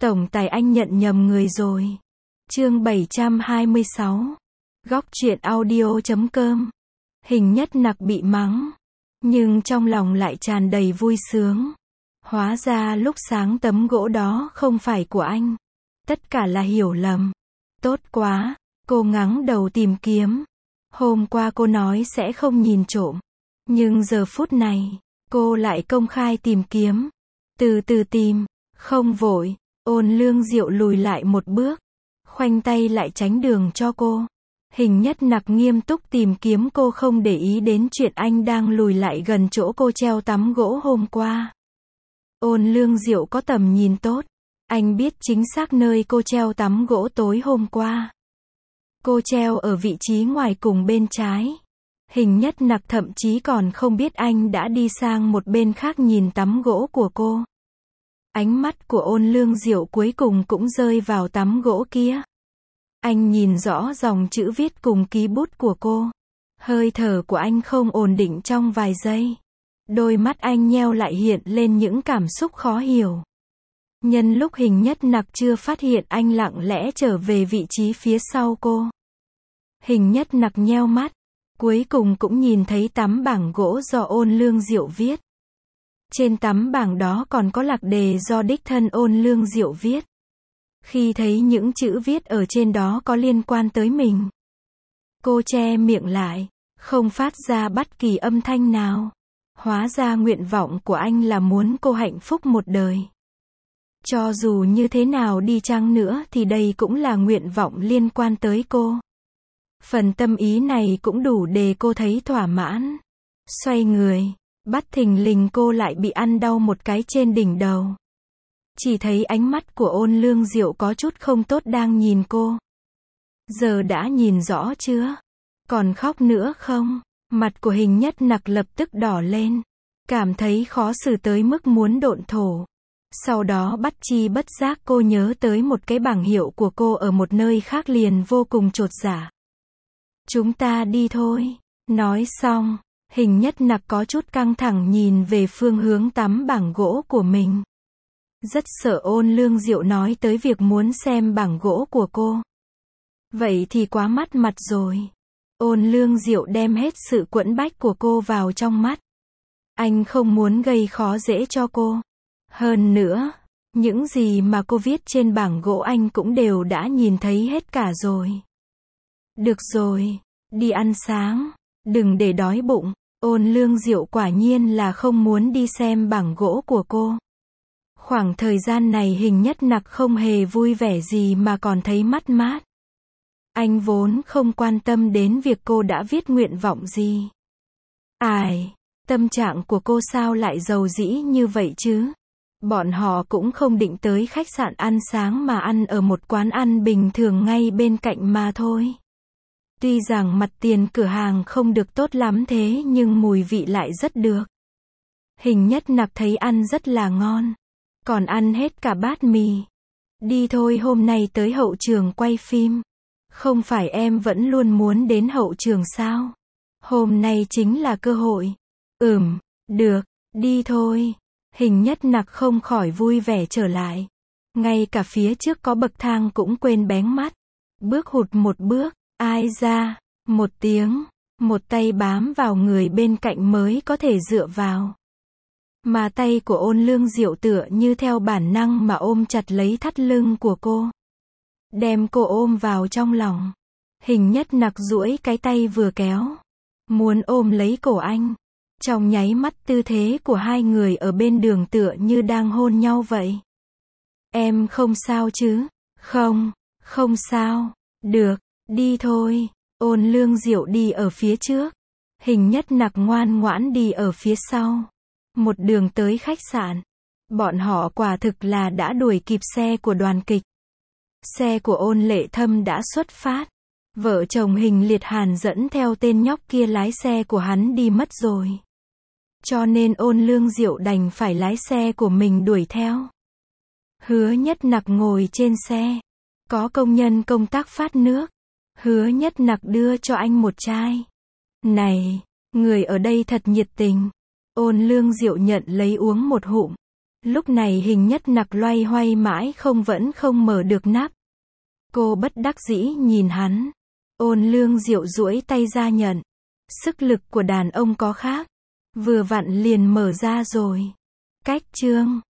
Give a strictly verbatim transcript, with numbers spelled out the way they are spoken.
Tổng tài anh nhận nhầm người rồi. Chương bảy trăm hai mươi sáu. Góc truyện audio chấm com. Hình Nhất Nặc bị mắng, nhưng trong lòng lại tràn đầy vui sướng. Hóa ra lúc sáng tấm gỗ đó không phải của anh. Tất cả là hiểu lầm. Tốt quá, cô ngẩng đầu tìm kiếm. Hôm qua cô nói sẽ không nhìn trộm. Nhưng giờ phút này, cô lại công khai tìm kiếm. Từ từ tìm, không vội. Ôn Lương Diệu lùi lại một bước, khoanh tay lại tránh đường cho cô. Hình Nhất Nặc nghiêm túc tìm kiếm cô, không để ý đến chuyện anh đang lùi lại gần chỗ cô treo tấm gỗ hôm qua. Ôn Lương Diệu có tầm nhìn tốt, anh biết chính xác nơi cô treo tấm gỗ tối hôm qua. Cô treo ở vị trí ngoài cùng bên trái. Hình Nhất Nặc thậm chí còn không biết anh đã đi sang một bên khác nhìn tấm gỗ của cô. Ánh mắt của Ôn Lương Diệu cuối cùng cũng rơi vào tấm gỗ kia. Anh nhìn rõ dòng chữ viết cùng ký bút của cô. Hơi thở của anh không ổn định trong vài giây. Đôi mắt anh nheo lại hiện lên những cảm xúc khó hiểu. Nhân lúc Hình Nhất Nặc chưa phát hiện, anh lặng lẽ trở về vị trí phía sau cô. Hình Nhất Nặc nheo mắt, cuối cùng cũng nhìn thấy tấm bảng gỗ do Ôn Lương Diệu viết. Trên tấm bảng đó còn có lạc đề do đích thân Ôn Lương Diệu viết. Khi thấy những chữ viết ở trên đó có liên quan tới mình, cô che miệng lại, không phát ra bất kỳ âm thanh nào. Hóa ra nguyện vọng của anh là muốn cô hạnh phúc một đời. Cho dù như thế nào đi chăng nữa thì đây cũng là nguyện vọng liên quan tới cô. Phần tâm ý này cũng đủ để cô thấy thỏa mãn. Xoay người, bất thình lình cô lại bị ăn đau một cái trên đỉnh đầu. Chỉ thấy ánh mắt của Ôn Lương Diệu có chút không tốt đang nhìn cô. Giờ đã nhìn rõ chưa? Còn khóc nữa không? Mặt của Hình Nhất Nặc lập tức đỏ lên. Cảm thấy khó xử tới mức muốn độn thổ. Sau đó bất chi bất giác cô nhớ tới một cái bảng hiệu của cô ở một nơi khác, liền vô cùng chột dạ. Chúng ta đi thôi. Nói xong, Hình Nhất Nặc có chút căng thẳng nhìn về phương hướng tấm bảng gỗ của mình. Rất sợ Ôn Lương Diệu nói tới việc muốn xem bảng gỗ của cô. Vậy thì quá mất mặt rồi. Ôn Lương Diệu đem hết sự quẫn bách của cô vào trong mắt. Anh không muốn gây khó dễ cho cô. Hơn nữa, những gì mà cô viết trên bảng gỗ anh cũng đều đã nhìn thấy hết cả rồi. Được rồi, đi ăn sáng, đừng để đói bụng. Ôn Lương Diệu quả nhiên là không muốn đi xem bảng gỗ của cô. Khoảng thời gian này Hình Nhất Nặc không hề vui vẻ gì mà còn thấy mất mát. Anh vốn không quan tâm đến việc cô đã viết nguyện vọng gì. Ai, tâm trạng của cô sao lại dầu dĩ như vậy chứ? Bọn họ cũng không định tới khách sạn ăn sáng mà ăn ở một quán ăn bình thường ngay bên cạnh mà thôi. Tuy rằng mặt tiền cửa hàng không được tốt lắm thế nhưng mùi vị lại rất được. Hình Nhất Nặc thấy ăn rất là ngon. Còn ăn hết cả bát mì. Đi thôi, hôm nay tới hậu trường quay phim. Không phải em vẫn luôn muốn đến hậu trường sao? Hôm nay chính là cơ hội. Ừm, được, đi thôi. Hình Nhất Nặc không khỏi vui vẻ trở lại. Ngay cả phía trước có bậc thang cũng quên bén mắt. Bước hụt một bước, ai ra, một tiếng, một tay bám vào người bên cạnh mới có thể dựa vào. Mà tay của Ôn Lương Diệu tựa như theo bản năng mà ôm chặt lấy thắt lưng của cô. Đem cô ôm vào trong lòng. Hình Nhất Nặc duỗi cái tay vừa kéo. Muốn ôm lấy cổ anh. Trong nháy mắt tư thế của hai người ở bên đường tựa như đang hôn nhau vậy. Em không sao chứ? Không, không sao. Được, đi thôi. Ôn Lương Diệu đi ở phía trước. Hình Nhất Nặc ngoan ngoãn đi ở phía sau. Một đường tới khách sạn. Bọn họ quả thực là đã đuổi kịp xe của đoàn kịch. Xe của Ôn Lệ Thâm đã xuất phát. Vợ chồng Hình Liệt Hàn dẫn theo tên nhóc kia, lái xe của hắn đi mất rồi. Cho nên Ôn Lương Diệu đành phải lái xe của mình đuổi theo. Hứa Nhất Nặc ngồi trên xe. Có công nhân công tác phát nước. Hứa Nhất Nặc đưa cho anh một chai. Này, người ở đây thật nhiệt tình. Ôn Lương Diệu nhận lấy uống một hụm. Lúc này Hình Nhất Nặc loay hoay mãi không vẫn không mở được nắp. Cô bất đắc dĩ nhìn hắn. Ôn Lương Diệu duỗi tay ra nhận. Sức lực của đàn ông có khác. Vừa vặn liền mở ra rồi. Cách chương